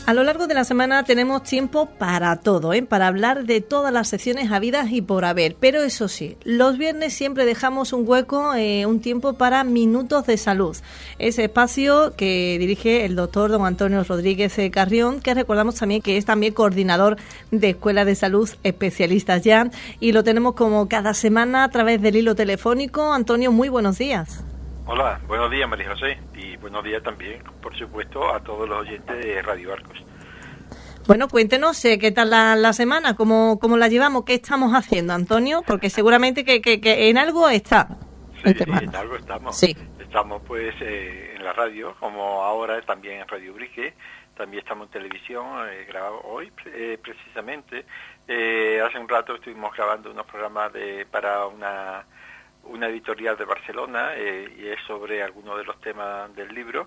A lo largo de la semana tenemos tiempo para todo, para hablar de todas las secciones habidas y por haber. Pero eso sí, los viernes siempre dejamos un hueco, un tiempo para Minutos de Salud. Ese espacio que dirige el doctor don Antonio Rodríguez Carrión, que recordamos también que es también coordinador de Escuela de Salud Especialistas Ya. Y lo tenemos como cada semana a través del hilo telefónico. Antonio, muy buenos días. Hola, buenos días María José, y buenos días también, por supuesto, a todos los oyentes de Radio Arcos. Bueno, cuéntenos qué tal la semana, cómo la llevamos, qué estamos haciendo, Antonio, porque seguramente que en algo está. Sí, en algo estamos. Sí. Estamos pues en la radio, como ahora también en Radio Brique, también estamos en televisión, grabado hoy precisamente. Hace un rato estuvimos grabando unos programas para una editorial de Barcelona y es sobre algunos de los temas del libro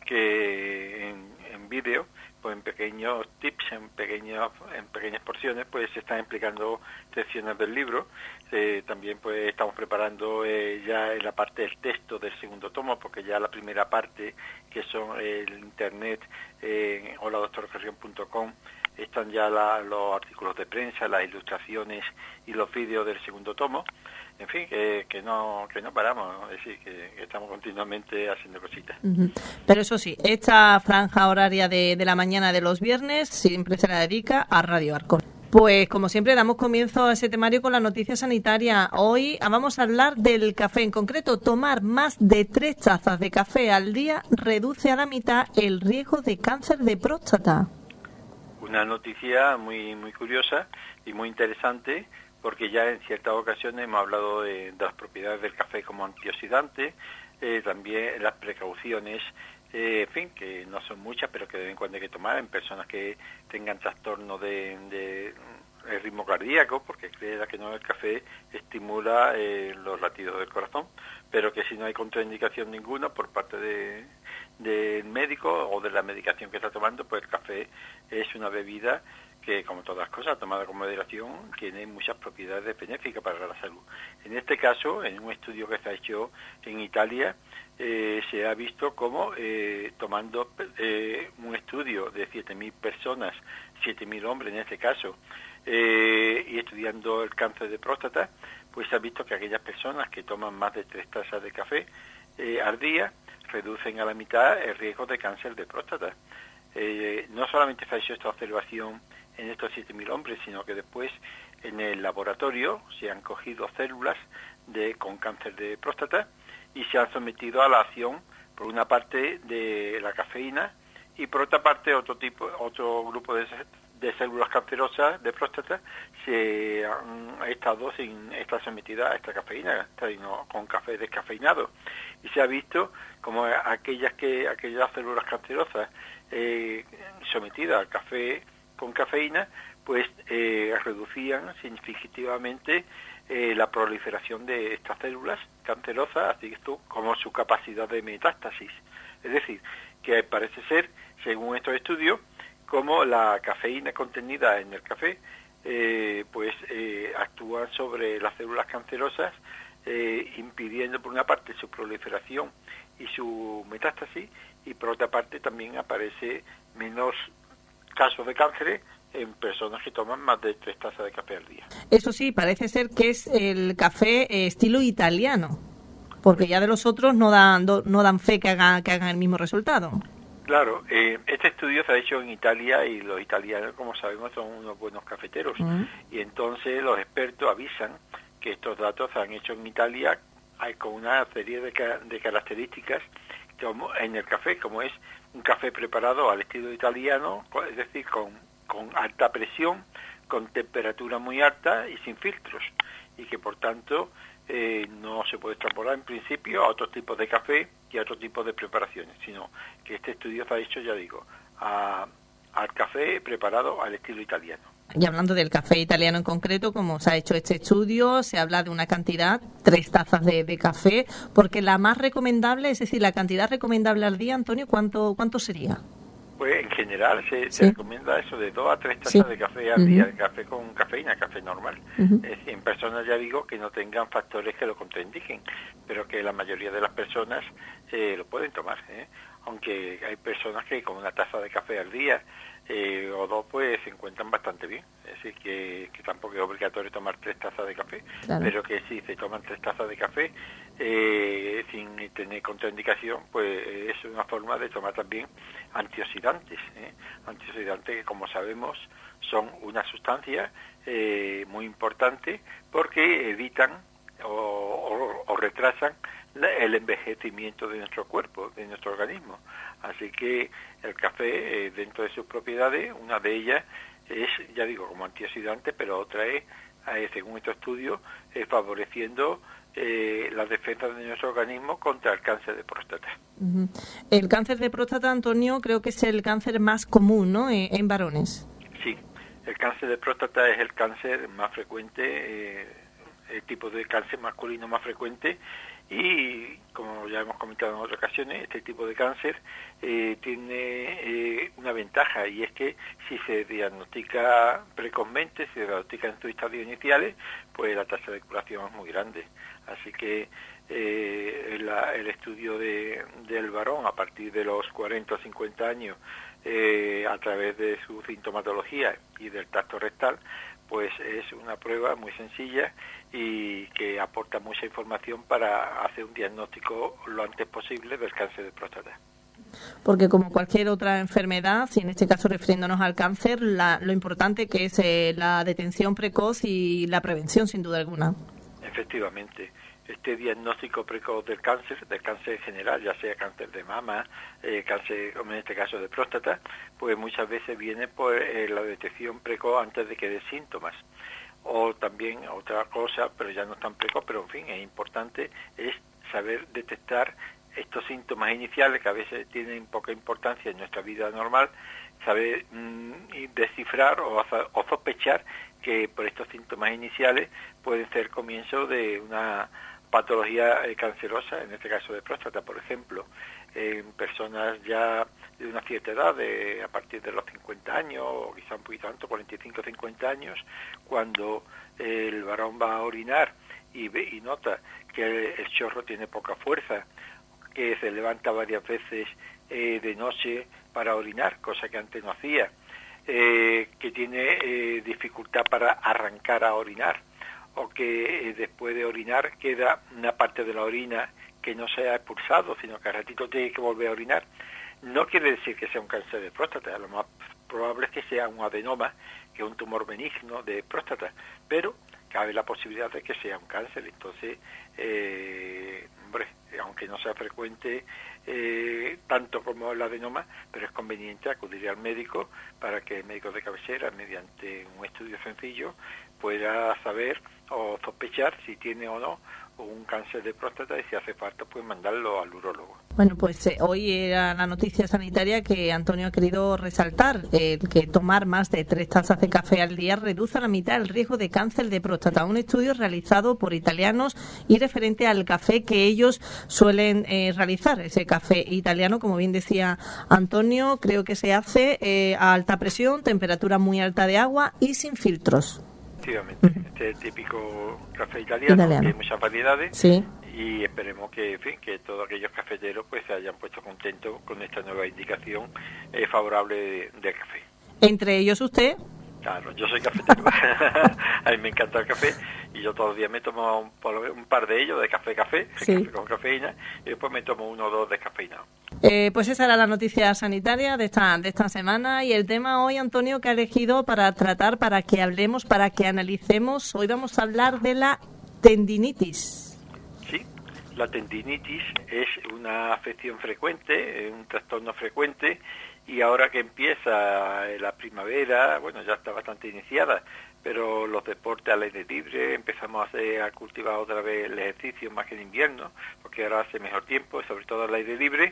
que en vídeo, pues en pequeños tips, en pequeñas porciones, pues se están explicando secciones del libro. También pues estamos preparando ya en la parte del texto del segundo tomo, porque ya la primera parte, que son el internet en holadoctorcarrión.com, están ya los artículos de prensa, las ilustraciones y los vídeos del segundo tomo. En fin, que no paramos, ¿no? Es decir, que estamos continuamente haciendo cositas. Uh-huh. Pero eso sí, esta franja horaria de la mañana de los viernes siempre se la dedica a Radio Arcos. Pues como siempre damos comienzo a ese temario con la noticia sanitaria. Hoy vamos a hablar del café, en concreto tomar más de 3 tazas de café al día reduce a la mitad el riesgo de cáncer de próstata. Una noticia muy curiosa y muy interesante, porque ya en ciertas ocasiones hemos hablado de las propiedades del café como antioxidante, también las precauciones, en fin, que no son muchas, pero que de vez en cuando hay que tomar en personas que tengan trastorno de ritmo cardíaco, porque creerá que no, el café estimula los latidos del corazón, pero que si no hay contraindicación ninguna por parte del médico o de la medicación que está tomando, pues el café es una bebida que, como todas las cosas, tomada con moderación, tiene muchas propiedades benéficas para la salud. En este caso, en un estudio que se ha hecho en Italia, se ha visto cómo tomando un estudio de 7.000 personas, 7.000 hombres en este caso, y estudiando el cáncer de próstata, pues se ha visto que aquellas personas que toman más de 3 tazas de café al día reducen a la mitad el riesgo de cáncer de próstata. No solamente se ha hecho esta observación en estos 7.000 hombres, sino que después en el laboratorio se han cogido células con cáncer de próstata y se han sometido a la acción, por una parte, de la cafeína y por otra parte otro grupo de células cancerosas de próstata se han estado sin estar sometidas a esta cafeína, sino con café descafeinado. Y se ha visto como aquellas células cancerosas sometidas al café con cafeína, pues reducían significativamente la proliferación de estas células cancerosas, así como su capacidad de metástasis. Es decir, que parece ser, según estos estudios, como la cafeína contenida en el café actúa sobre las células cancerosas, impidiendo por una parte su proliferación y su metástasis, y por otra parte también aparece menos casos de cáncer en personas que toman más de 3 tazas de café al día. Eso sí, parece ser que es el café estilo italiano, porque ya de los otros no dan fe que hagan el mismo resultado. Claro, este estudio se ha hecho en Italia y los italianos, como sabemos, son unos buenos cafeteros. Y entonces los expertos avisan que estos datos se han hecho en Italia con una serie de características en el café, como es un café preparado al estilo italiano, es decir, con alta presión, con temperatura muy alta y sin filtros, y que por tanto no se puede extrapolar en principio a otros tipos de café y a otros tipos de preparaciones, sino que este estudio se ha hecho, ya digo, al café preparado al estilo italiano. Y hablando del café italiano en concreto, como se ha hecho este estudio, se habla de una cantidad, 3 tazas de café, porque la más recomendable, es decir, la cantidad recomendable al día, Antonio, ¿cuánto sería? Pues en general se recomienda eso de 2 a 3 tazas de café al día, de café con cafeína, café normal. En personas, ya digo, que no tengan factores que lo contraindiquen, pero que la mayoría de las personas lo pueden tomar, aunque hay personas que con una taza de café al día o dos pues se encuentran bastante bien. Es decir, que tampoco es obligatorio tomar 3 tazas de café, claro, pero que si se toman 3 tazas de café sin tener contraindicación, pues es una forma de tomar también antioxidantes. Antioxidantes que, como sabemos, son una sustancia muy importante porque evitan o retrasan el envejecimiento de nuestro cuerpo, de nuestro organismo. Así que el café, dentro de sus propiedades, una de ellas es, ya digo, como antioxidante, pero otra es, según estos estudios, favoreciendo las defensas de nuestro organismo contra el cáncer de próstata. Uh-huh. El cáncer de próstata, Antonio, creo que es el cáncer más común, ¿no?, en varones. Sí, el cáncer de próstata es el cáncer más frecuente, el tipo de cáncer masculino más frecuente, y como ya hemos comentado en otras ocasiones, este tipo de cáncer tiene una ventaja, y es que si se diagnostica precozmente, si se diagnostica en sus estadios iniciales, pues la tasa de curación es muy grande. Así que el estudio del varón a partir de los 40 o 50 años, a través de su sintomatología y del tacto rectal, pues es una prueba muy sencilla y que aporta mucha información para hacer un diagnóstico lo antes posible del cáncer de próstata. Porque como cualquier otra enfermedad, y en este caso refiriéndonos al cáncer, lo importante que es la detención precoz y la prevención, sin duda alguna. Efectivamente. Este diagnóstico precoz del cáncer en general, ya sea cáncer de mama, cáncer, como en este caso de próstata, pues muchas veces viene por la detección precoz antes de que dé síntomas. O también otra cosa, pero ya no es tan precoz, pero en fin, es importante, es saber detectar estos síntomas iniciales que a veces tienen poca importancia en nuestra vida normal, saber descifrar o sospechar que por estos síntomas iniciales pueden ser comienzo de una patología cancerosa, en este caso de próstata, por ejemplo, en personas ya de una cierta edad, a partir de los 50 años, o quizá un poquito antes, 45 o 50 años, cuando el varón va a orinar y nota que el chorro tiene poca fuerza, que se levanta varias veces de noche para orinar, cosa que antes no hacía, que tiene dificultad para arrancar a orinar, o que después de orinar queda una parte de la orina que no se ha expulsado, sino que al ratito tiene que volver a orinar. No quiere decir que sea un cáncer de próstata, lo más probable es que sea un adenoma, que es un tumor benigno de próstata, pero cabe la posibilidad de que sea un cáncer. Entonces, aunque no sea frecuente tanto como el adenoma, pero es conveniente acudir al médico para que el médico de cabecera, mediante un estudio sencillo, pueda saber o sospechar si tiene o no un cáncer de próstata, y si hace falta pues mandarlo al urólogo. Bueno, pues hoy era la noticia sanitaria que Antonio ha querido resaltar, que tomar más de 3 tazas de café al día reduce a la mitad el riesgo de cáncer de próstata. Un estudio realizado por italianos y referente al café que ellos suelen realizar. Ese café italiano, como bien decía Antonio, creo que se hace a alta presión, temperatura muy alta de agua y sin filtros. Efectivamente, este es el típico café italiano, que hay muchas variedades, sí, y esperemos que, en fin, que todos aquellos cafeteros pues se hayan puesto contentos con esta nueva indicación favorable del café. ¿Entre ellos usted? Claro, yo soy cafetero. A mí me encanta el café y yo todos los días me tomo un par de ellos de café, sí, café con cafeína, y después me tomo 1 o 2 descafeinados. Pues esa era la noticia sanitaria de esta semana, y el tema hoy, Antonio, que ha elegido para tratar, para que hablemos, para que analicemos. Hoy vamos a hablar de la tendinitis. Sí, la tendinitis es una afección frecuente, un trastorno frecuente, y ahora que empieza la primavera, bueno, ya está bastante iniciada, pero los deportes al aire libre, empezamos a cultivar otra vez el ejercicio más que en invierno, porque ahora hace mejor tiempo, sobre todo al aire libre,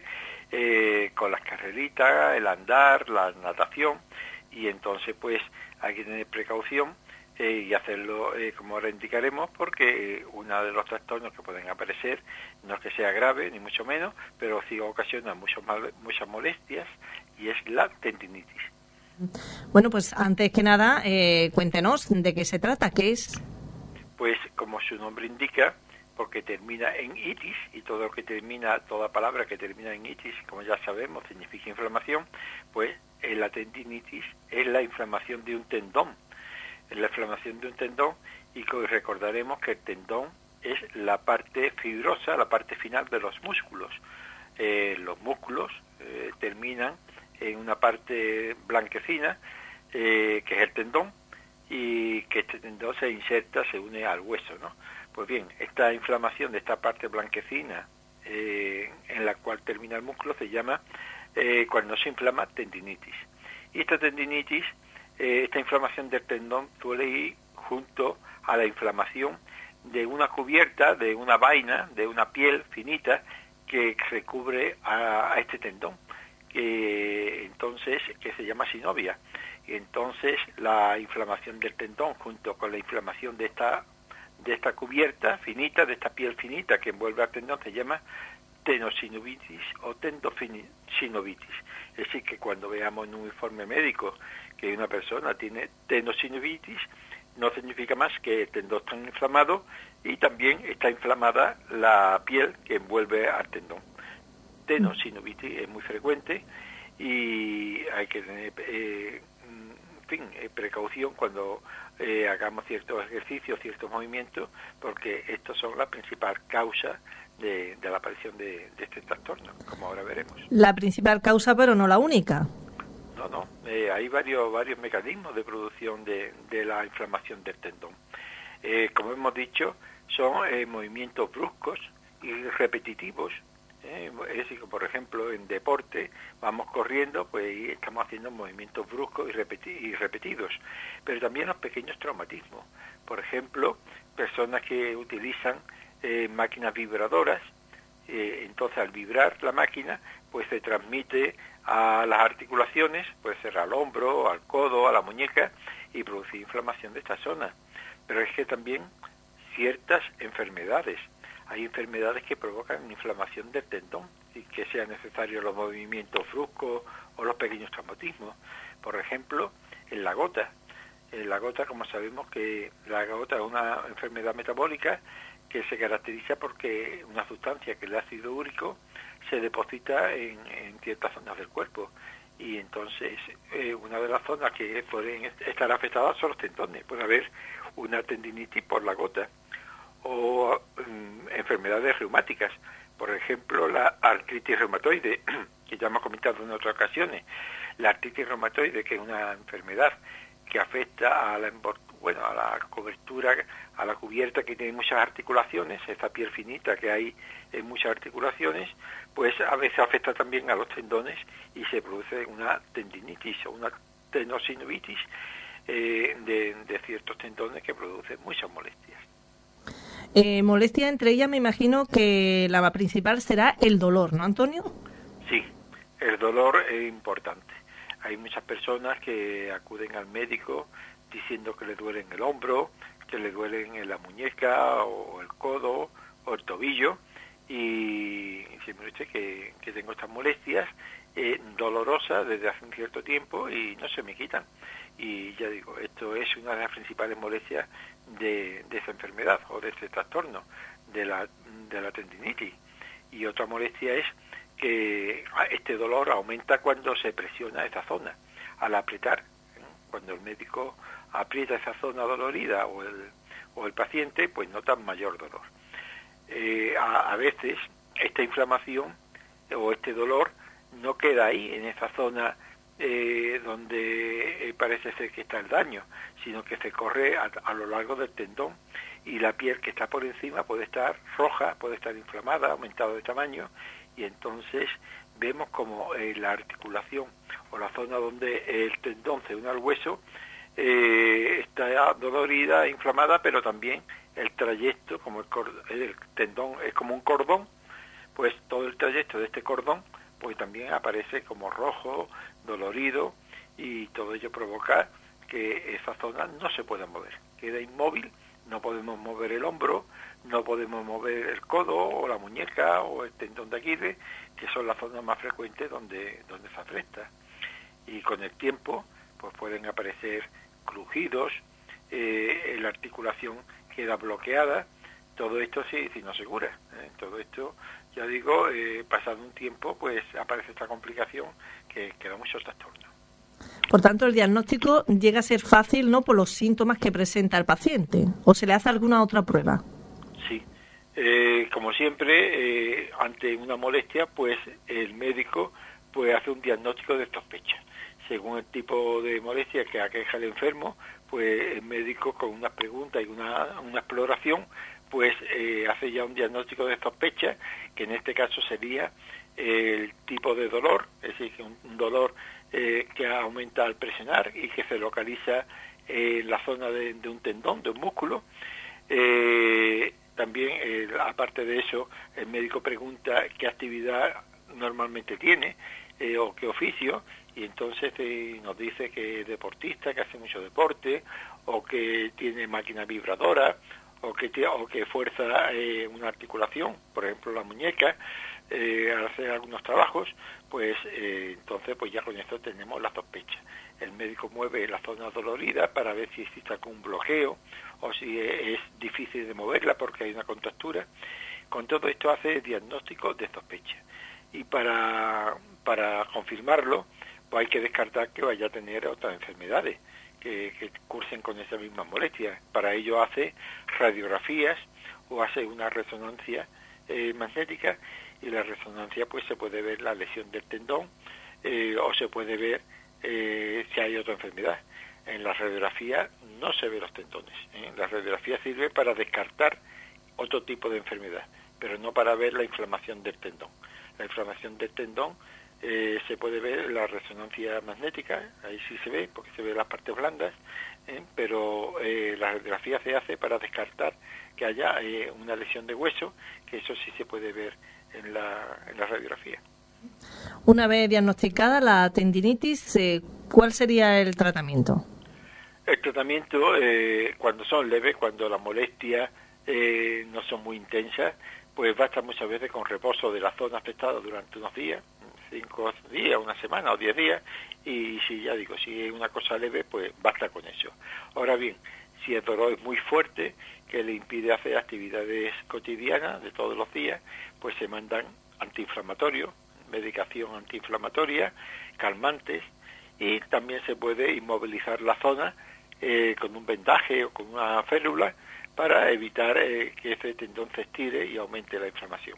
con las carreritas, el andar, la natación, y entonces pues hay que tener precaución y hacerlo como ahora indicaremos, porque uno de los trastornos que pueden aparecer no es que sea grave, ni mucho menos, pero sí ocasiona muchas molestias, y es la tendinitis. Bueno, pues antes que nada, cuéntenos de qué se trata, qué es. Pues como su nombre indica, porque termina en itis, y todo lo que termina, toda palabra que termina en itis, como ya sabemos, significa inflamación. Pues la tendinitis es la inflamación de un tendón, es la inflamación de un tendón, y recordaremos que el tendón es la parte fibrosa, la parte final de los músculos. Los músculos terminan en una parte blanquecina, que es el tendón, y que este tendón se inserta, se une al hueso, ¿no? Pues bien, esta inflamación de esta parte blanquecina, en la cual termina el músculo, se llama, cuando se inflama, tendinitis. Y esta tendinitis, esta inflamación del tendón suele ir junto a la inflamación de una cubierta, de una vaina, de una piel finita que recubre a este tendón, entonces, que se llama sinovia. Y entonces la inflamación del tendón junto con la inflamación de esta cubierta finita, de esta piel finita que envuelve al tendón, se llama tenosinovitis o tendosinovitis. Es decir, que cuando veamos en un informe médico que una persona tiene tenosinovitis, no significa más que el tendón está inflamado y también está inflamada la piel que envuelve al tendón. Tenosinovitis es muy frecuente y hay que tener precaución cuando hagamos ciertos ejercicios, ciertos movimientos, porque estos son la principal causa de la aparición de este trastorno, como ahora veremos. La principal causa, pero no la única. No, hay varios mecanismos de producción de la inflamación del tendón. Como hemos dicho, son movimientos bruscos y repetitivos. Es decir, que por ejemplo en deporte vamos corriendo, pues estamos haciendo movimientos bruscos y repetidos, pero también los pequeños traumatismos. Por ejemplo, personas que utilizan máquinas vibradoras, entonces al vibrar la máquina, pues se transmite a las articulaciones, puede ser al hombro, al codo, a la muñeca, y producir inflamación de esta zona. Pero es que también ciertas enfermedades, hay enfermedades que provocan inflamación del tendón y que sean necesarios los movimientos bruscos o los pequeños traumatismos. Por ejemplo, en la gota. En la gota, como sabemos que la gota es una enfermedad metabólica que se caracteriza porque una sustancia, que es el ácido úrico, se deposita en ciertas zonas del cuerpo. Y entonces una de las zonas que pueden estar afectadas son los tendones. Puede haber una tendinitis por la gota. O enfermedades reumáticas, por ejemplo la artritis reumatoide, que ya hemos comentado en otras ocasiones. La artritis reumatoide, que es una enfermedad que afecta a la cobertura, a la cubierta que tiene muchas articulaciones, esa piel finita que hay en muchas articulaciones, pues a veces afecta también a los tendones y se produce una tendinitis o una tenosinovitis de ciertos tendones que producen muchas molestias. Molestia, entre ellas me imagino que la principal será el dolor, ¿no, Antonio? Sí, el dolor es importante. Hay muchas personas que acuden al médico diciendo que le duele en el hombro, que le duelen en la muñeca o el codo o el tobillo, y siempre dice que tengo estas molestias dolorosas desde hace un cierto tiempo y no se me quitan. Y ya digo, esto es una de las principales molestias de esa enfermedad o de este trastorno de la tendinitis. Y otra molestia es que este dolor aumenta cuando se presiona esa zona. Al apretar, cuando el médico aprieta esa zona dolorida o el paciente, pues nota mayor dolor. A veces esta inflamación o este dolor no queda ahí, en esa zona donde parece ser que está el daño, sino que se corre a lo largo del tendón, y la piel que está por encima puede estar roja, puede estar inflamada, aumentado de tamaño, y entonces vemos como la articulación o la zona donde el tendón se une al hueso está dolorida, inflamada, pero también el trayecto, como el tendón es como un cordón, pues todo el trayecto de este cordón pues también aparece como rojo, dolorido, y todo ello provoca que esa zona no se pueda mover, queda inmóvil, no podemos mover el hombro, no podemos mover el codo o la muñeca o el tendón de Aquiles, que son las zonas más frecuentes donde se afecta. Y con el tiempo pues pueden aparecer crujidos, la articulación queda bloqueada, todo esto sí no se cura. Todo esto, ya digo, pasado un tiempo, pues aparece esta complicación que da muchos trastornos. Por tanto, el diagnóstico llega a ser fácil, ¿no?, por los síntomas que presenta el paciente, ¿o se le hace alguna otra prueba? Sí. Como siempre, ante una molestia, pues el médico pues hace un diagnóstico de sospecha. Según el tipo de molestia que aqueja al enfermo, pues el médico, con unas preguntas y una exploración, pues hace ya un diagnóstico de sospecha, que en este caso sería el tipo de dolor, es decir, que un dolor que aumenta al presionar y que se localiza en la zona de un tendón, de un músculo. También, aparte de eso, el médico pregunta qué actividad normalmente tiene o qué oficio, y entonces nos dice que es deportista, que hace mucho deporte, o que tiene máquina vibradora, o que fuerza una articulación, por ejemplo la muñeca, al hacer algunos trabajos, pues entonces pues ya con esto tenemos la sospecha. El médico mueve la zona dolorida para ver si existe algún bloqueo o si es difícil de moverla porque hay una contractura. Con todo esto hace diagnóstico de sospecha. Y para confirmarlo, pues hay que descartar que vaya a tener otras enfermedades que cursen con esa misma molestia. Para ello hace radiografías o hace una resonancia magnética, y la resonancia pues se puede ver la lesión del tendón o se puede ver si hay otra enfermedad. En la radiografía no se ven los tendones. La radiografía sirve para descartar otro tipo de enfermedad, pero no para ver la inflamación del tendón. La inflamación del tendón se puede ver en la resonancia magnética, ahí sí se ve, porque se ve las partes blandas, pero la radiografía se hace para descartar que haya una lesión de hueso, que eso sí se puede ver en la radiografía. Una vez diagnosticada la tendinitis, ¿cuál sería el tratamiento? El tratamiento, cuando son leves, cuando las molestias no son muy intensas, pues basta muchas veces con reposo de la zona afectada durante unos días, 5 días, una semana o 10 días, y si ya digo, si es una cosa leve, pues basta con eso. Ahora bien, si el dolor es muy fuerte, que le impide hacer actividades cotidianas de todos los días, pues se mandan antiinflamatorios, medicación antiinflamatoria, calmantes, y también se puede inmovilizar la zona con un vendaje o con una férula para evitar que ese tendón se estire y aumente la inflamación.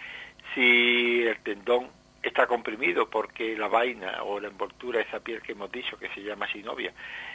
Si el tendón está comprimido porque la vaina o la envoltura, esa piel que hemos dicho que se llama sinovia,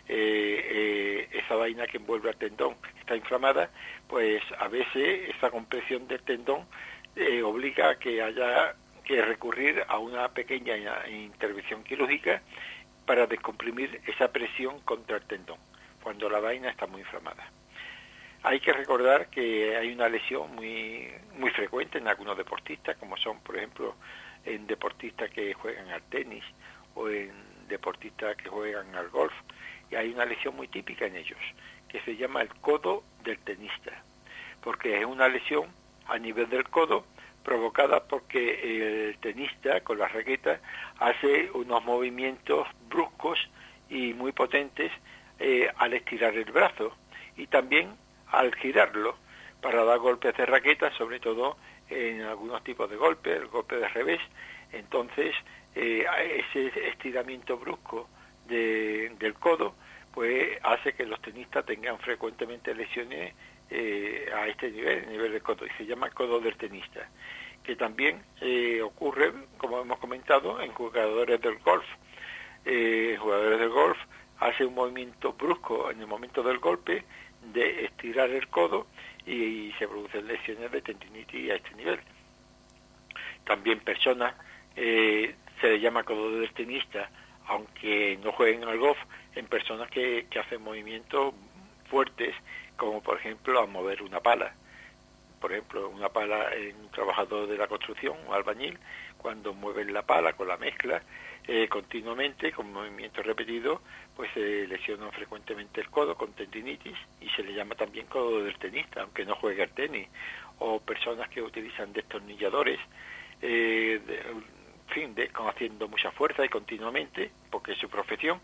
esa vaina que envuelve al tendón está inflamada, pues a veces esa compresión del tendón obliga a que haya que recurrir a una pequeña intervención quirúrgica para descomprimir esa presión contra el tendón, cuando la vaina está muy inflamada. Hay que recordar que hay una lesión muy frecuente en algunos deportistas, como son, por ejemplo, en deportistas que juegan al tenis o en deportistas que juegan al golf, y hay una lesión muy típica en ellos, que se llama el codo del tenista, porque es una lesión a nivel del codo provocada porque el tenista con la raqueta hace unos movimientos bruscos y muy potentes al estirar el brazo y también al girarlo para dar golpes de raqueta, sobre todo en algunos tipos de golpes, el golpe de revés. Entonces ese estiramiento brusco del codo pues hace que los tenistas tengan frecuentemente lesiones a este nivel, el nivel del codo, y se llama codo del tenista, que también ocurre, como hemos comentado, en jugadores del golf. Jugadores del golf hacen un movimiento brusco en el momento del golpe de estirar el codo y se producen lesiones de tendinitis a este nivel. También personas, se le llama codo del tenista, aunque no jueguen al golf, en personas que hacen movimientos fuertes, como por ejemplo a mover una pala. Por ejemplo, una pala en un trabajador de la construcción, un albañil, cuando mueven la pala con la mezcla continuamente, con movimientos repetidos, pues se lesionan frecuentemente el codo con tendinitis y se le llama también codo del tenista, aunque no juegue al tenis. O personas que utilizan destornilladores, haciendo mucha fuerza y continuamente, porque es su profesión,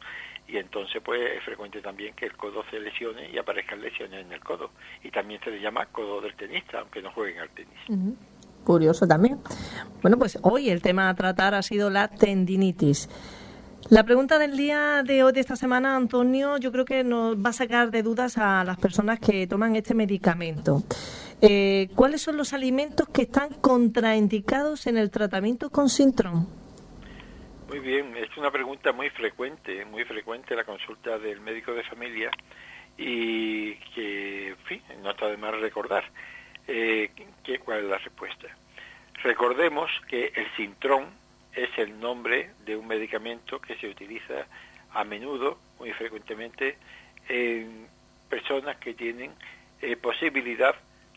y entonces pues es frecuente también que el codo se lesione y aparezcan lesiones en el codo, y también se le llama codo del tenista, aunque no jueguen al tenis. Curioso también. Bueno, pues hoy el tema a tratar ha sido la tendinitis. La pregunta del día de hoy, de esta semana, Antonio, yo creo que nos va a sacar de dudas a las personas que toman este medicamento. ¿Cuáles son los alimentos que están contraindicados en el tratamiento con Sintrom? Muy bien, es una pregunta muy frecuente la consulta del médico de familia, y que, en fin, no está de más recordar cuál es la respuesta. Recordemos que el Sintrom es el nombre de un medicamento que se utiliza a menudo, muy frecuentemente, en personas que tienen posibilidad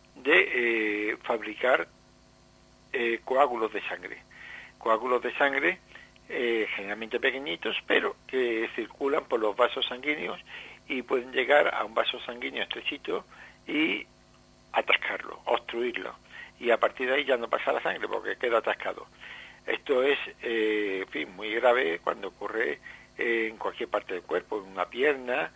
de fabricar coágulos de sangre. Coágulos de sangre generalmente pequeñitos, pero que circulan por los vasos sanguíneos y pueden llegar a un vaso sanguíneo estrechito y atascarlo, obstruirlo, y a partir de ahí ya no pasa la sangre porque queda atascado. Esto es en fin, muy grave cuando ocurre en cualquier parte del cuerpo, en una pierna,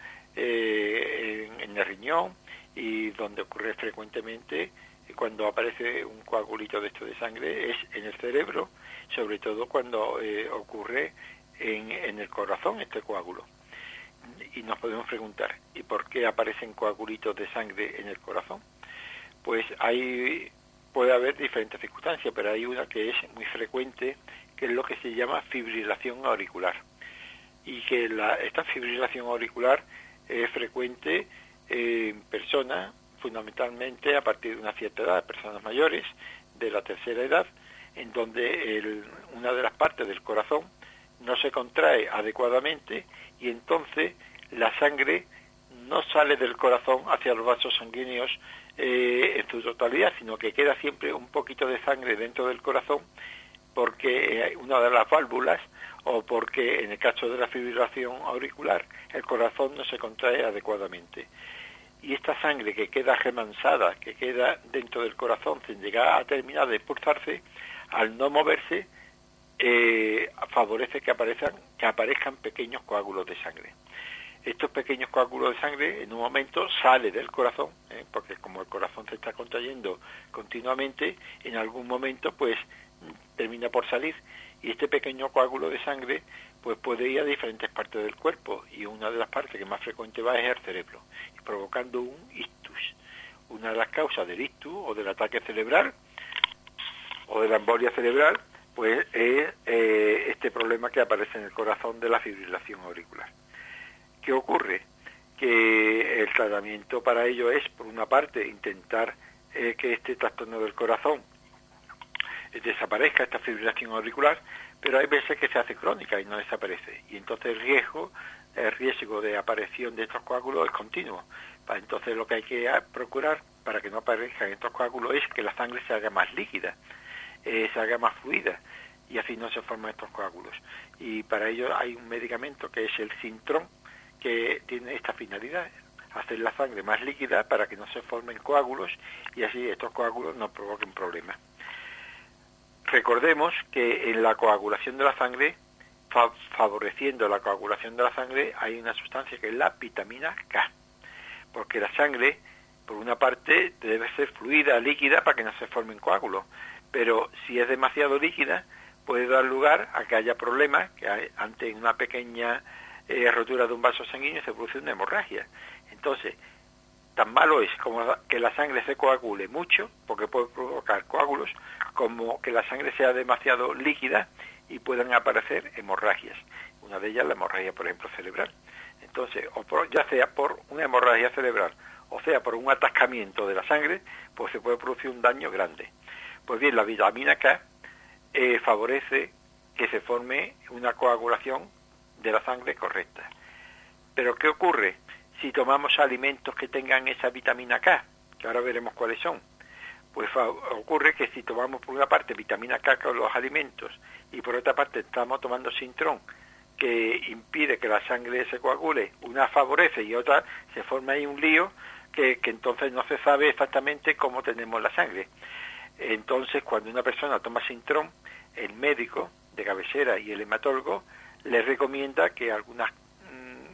en el riñón, y donde ocurre frecuentemente cuando aparece un coagulito de esto de sangre es en el cerebro, sobre todo cuando ocurre en el corazón este coágulo. Y nos podemos preguntar, ¿y por qué aparecen coagulitos de sangre en el corazón? Pues puede haber diferentes circunstancias, pero hay una que es muy frecuente, que es lo que se llama fibrilación auricular. Y que esta fibrilación auricular es frecuente en personas, fundamentalmente a partir de una cierta edad, personas mayores de la tercera edad, en donde una de las partes del corazón no se contrae adecuadamente, y entonces la sangre no sale del corazón hacia los vasos sanguíneos en su totalidad, sino que queda siempre un poquito de sangre dentro del corazón, porque una de las válvulas, o porque en el caso de la fibrilación auricular el corazón no se contrae adecuadamente. Y esta sangre que queda remansada, que queda dentro del corazón sin llegar a terminar de expulsarse, al no moverse, favorece que aparezcan pequeños coágulos de sangre. Estos pequeños coágulos de sangre en un momento sale del corazón, porque como el corazón se está contrayendo continuamente, en algún momento pues termina por salir, y este pequeño coágulo de sangre pues puede ir a diferentes partes del cuerpo, y una de las partes que más frecuente va es el cerebro, y provocando un ictus. Una de las causas del ictus o del ataque cerebral o de la embolia cerebral pues es este problema que aparece en el corazón de la fibrilación auricular. ¿Qué ocurre? Que el tratamiento para ello es, por una parte, intentar que este trastorno del corazón desaparezca, esta fibrilación auricular, pero hay veces que se hace crónica y no desaparece, y entonces el riesgo de aparición de estos coágulos es continuo. Entonces lo que hay que procurar para que no aparezcan estos coágulos es que la sangre se haga más líquida, se haga más fluida, y así no se forman estos coágulos. Y para ello hay un medicamento que es el Sintrom, que tiene esta finalidad, hacer la sangre más líquida para que no se formen coágulos y así estos coágulos no provoquen problemas. Recordemos que en la coagulación de la sangre, favoreciendo la coagulación de la sangre, hay una sustancia que es la vitamina K, porque la sangre, por una parte, debe ser fluida, líquida, para que no se formen coágulos, pero si es demasiado líquida, puede dar lugar a que haya problemas, que ante una pequeña rotura de un vaso sanguíneo se produce una hemorragia. Entonces, tan malo es como que la sangre se coagule mucho, porque puede provocar coágulos, como que la sangre sea demasiado líquida y puedan aparecer hemorragias. Una de ellas la hemorragia, por ejemplo, cerebral. Entonces, ya sea por una hemorragia cerebral, o sea por un atascamiento de la sangre, pues se puede producir un daño grande. Pues bien, la vitamina K favorece que se forme una coagulación de la sangre correcta. Pero ¿qué ocurre si tomamos alimentos que tengan esa vitamina K? Que ahora veremos cuáles son. Pues ocurre que si tomamos por una parte vitamina K con los alimentos y por otra parte estamos tomando Sintrom, que impide que la sangre se coagule, una favorece y otra, se forma ahí un lío que entonces no se sabe exactamente cómo tenemos la sangre. Entonces, cuando una persona toma Sintrom, el médico de cabecera y el hematólogo le recomienda que algunas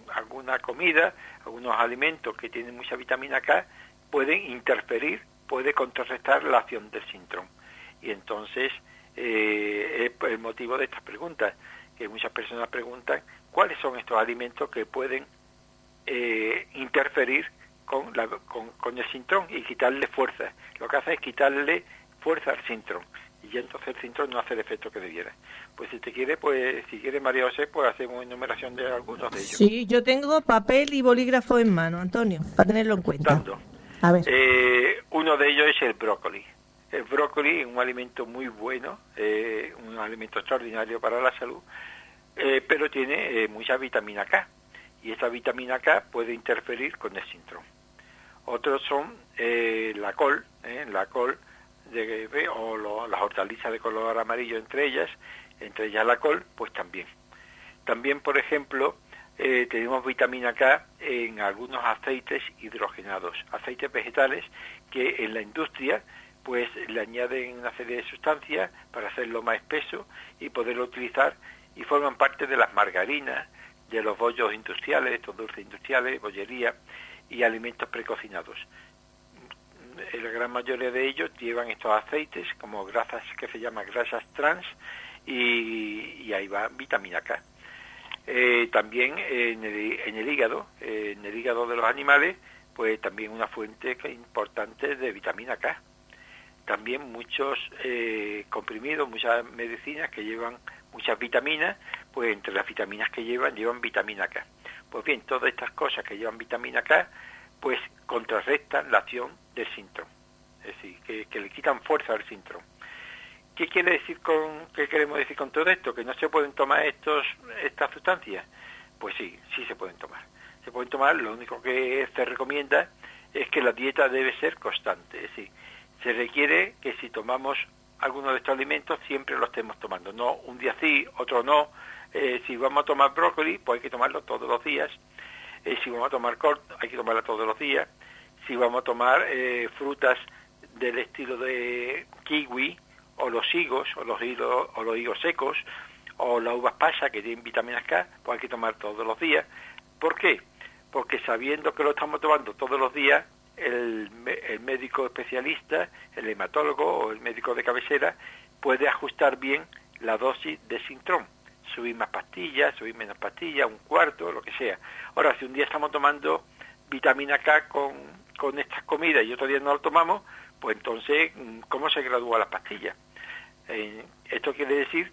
alguna comida, algunos alimentos que tienen mucha vitamina K, pueden interferir, puede contrarrestar la acción del sintrón. Y entonces es el motivo de estas preguntas, que muchas personas preguntan cuáles son estos alimentos que pueden interferir con el sintrón y quitarle fuerza. Lo que hace es quitarle fuerza al sintrón, y ya entonces el sintrón no hace el efecto que debiera. Pues si quiere María José, pues hacemos una enumeración de algunos de ellos. Sí, yo tengo papel y bolígrafo en mano, Antonio, para tenerlo en cuenta. A ver. Uno de ellos es el brócoli. El brócoli es un alimento muy bueno, un alimento extraordinario para la salud, pero tiene mucha vitamina K, y esa vitamina K puede interferir con el sintrón. Otros son la col las hortalizas de color amarillo, entre ellas la col, pues también. También, por ejemplo, tenemos vitamina K en algunos aceites hidrogenados, aceites vegetales que en la industria pues le añaden una serie de sustancias para hacerlo más espeso y poderlo utilizar, y forman parte de las margarinas, de los bollos industriales, estos dulces industriales, bollería y alimentos precocinados. La gran mayoría de ellos llevan estos aceites como grasas que se llaman grasas trans, y ahí va vitamina K. También en el hígado de los animales, pues también una fuente importante de vitamina K. También muchos comprimidos, muchas medicinas que llevan muchas vitaminas, pues entre las vitaminas que llevan vitamina K. Pues bien, todas estas cosas que llevan vitamina K, pues contrarrestan la acción del sintrón, es decir, que le quitan fuerza al sintrón. ¿Qué queremos decir con todo esto? ¿Que no se pueden tomar estas sustancias? Pues sí se pueden tomar. Se pueden tomar, lo único que se recomienda es que la dieta debe ser constante, es decir, se requiere que si tomamos alguno de estos alimentos siempre lo estemos tomando, no un día sí, otro no. Si vamos a tomar brócoli, pues hay que tomarlo todos los días. Si vamos a tomar col, hay que tomarla todos los días. Si vamos a tomar frutas del estilo de kiwi, o los higos, o los higos secos, o las uvas pasas que tienen vitaminas K, pues hay que tomar todos los días. ¿Por qué? Porque sabiendo que lo estamos tomando todos los días, el médico especialista, el hematólogo o el médico de cabecera puede ajustar bien la dosis de sintrón, subir más pastillas, subir menos pastillas, un cuarto, lo que sea. Ahora, si un día estamos tomando vitamina K con estas comidas y otro día no lo tomamos, pues entonces, ¿cómo se gradúa las pastillas? Esto quiere decir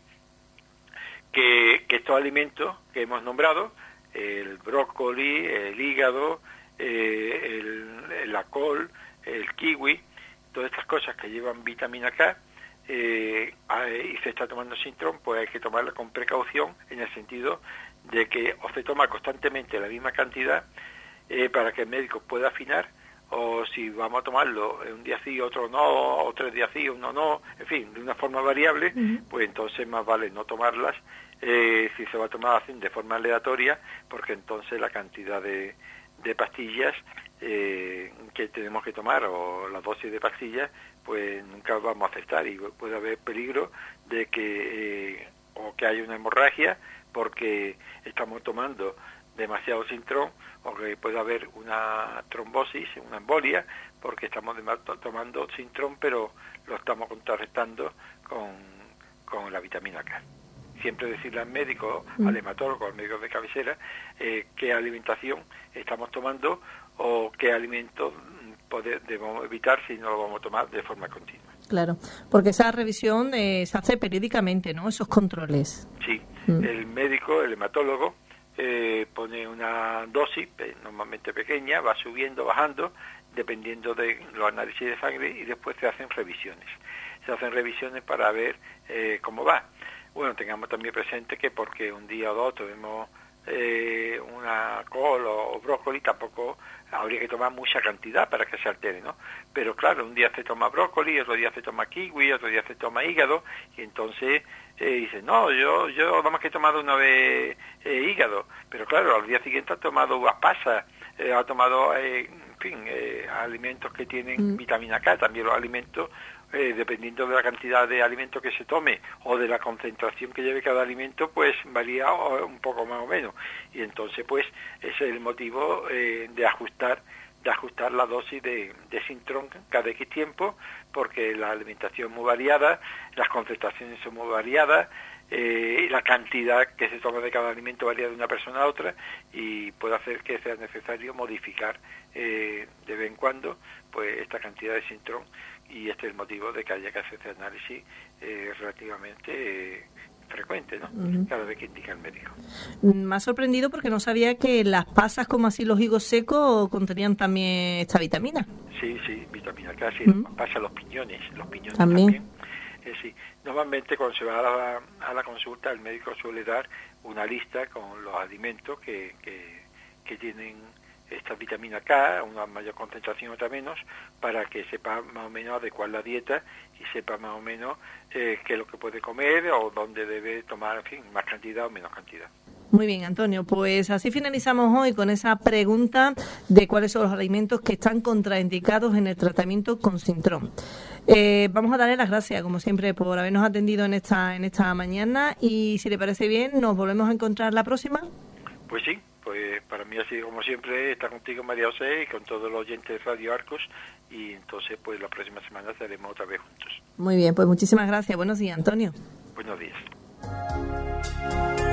que estos alimentos que hemos nombrado, el brócoli, el hígado, la col, el kiwi, todas estas cosas que llevan vitamina K, y se está tomando sintrón, pues hay que tomarla con precaución, en el sentido de que o se toma constantemente la misma cantidad para que el médico pueda afinar, o si vamos a tomarlo un día sí, otro no, o 3 días sí, uno no, en fin, de una forma variable, pues entonces más vale no tomarlas si se va a tomar así de forma aleatoria, porque entonces la cantidad de pastillas que tenemos que tomar, o la dosis de pastillas, pues nunca vamos a aceptar, y puede haber peligro de que o que haya una hemorragia porque estamos tomando demasiado sintrón, o que puede haber una trombosis, una embolia, porque estamos tomando sintrón, pero lo estamos contrarrestando con la vitamina K. Siempre decirle al médico, al hematólogo, al médico de cabecera, qué alimentación estamos tomando o qué alimentos debemos evitar si no lo vamos a tomar de forma continua. Claro, porque esa revisión se hace periódicamente, ¿no? Esos controles. Sí, el médico, el hematólogo, pone una dosis normalmente pequeña, va subiendo, bajando, dependiendo de los análisis de sangre, y después se hacen revisiones. Se hacen revisiones para ver cómo va. Bueno, tengamos también presente que porque un día o dos tuvimos una col o brócoli, tampoco habría que tomar mucha cantidad para que se altere, ¿no? Pero claro, un día se toma brócoli, otro día se toma kiwi, otro día se toma hígado, y entonces dice, no, yo nada más que he tomado una vez hígado, pero claro, al día siguiente ha tomado uvas pasas, ha tomado, alimentos que tienen vitamina K, también los alimentos dependiendo de la cantidad de alimento que se tome o de la concentración que lleve cada alimento, pues varía un poco más o menos. Y entonces, pues, ese es el motivo de ajustar la dosis de Sintrom cada X tiempo, porque la alimentación es muy variada, las concentraciones son muy variadas, la cantidad que se toma de cada alimento varía de una persona a otra, y puede hacer que sea necesario modificar de vez en cuando pues esta cantidad de Sintrom, y este es el motivo de que haya que hacer este análisis relativamente frecuente, ¿no? Cada vez que indica el médico. Me ha sorprendido porque no sabía que las pasas, como así los higos secos, contenían también esta vitamina. Sí, vitamina K, sí, pasa los piñones también. Sí. Normalmente cuando se va a la consulta, el médico suele dar una lista con los alimentos que tienen esta vitamina K, una mayor concentración, otra menos, para que sepa más o menos adecuar la dieta y sepa más o menos qué es lo que puede comer o dónde debe tomar, en fin, más cantidad o menos cantidad. Muy bien, Antonio, pues así finalizamos hoy con esa pregunta de cuáles son los alimentos que están contraindicados en el tratamiento con Sintrom. Vamos a darle las gracias, como siempre, por habernos atendido en esta mañana, y si le parece bien, nos volvemos a encontrar la próxima. Pues sí, pues para mí ha sido como siempre estar contigo, María José, y con todos los oyentes de Radio Arcos, y entonces pues la próxima semana estaremos otra vez juntos. Muy bien, pues muchísimas gracias. Buenos días, Antonio. Buenos días.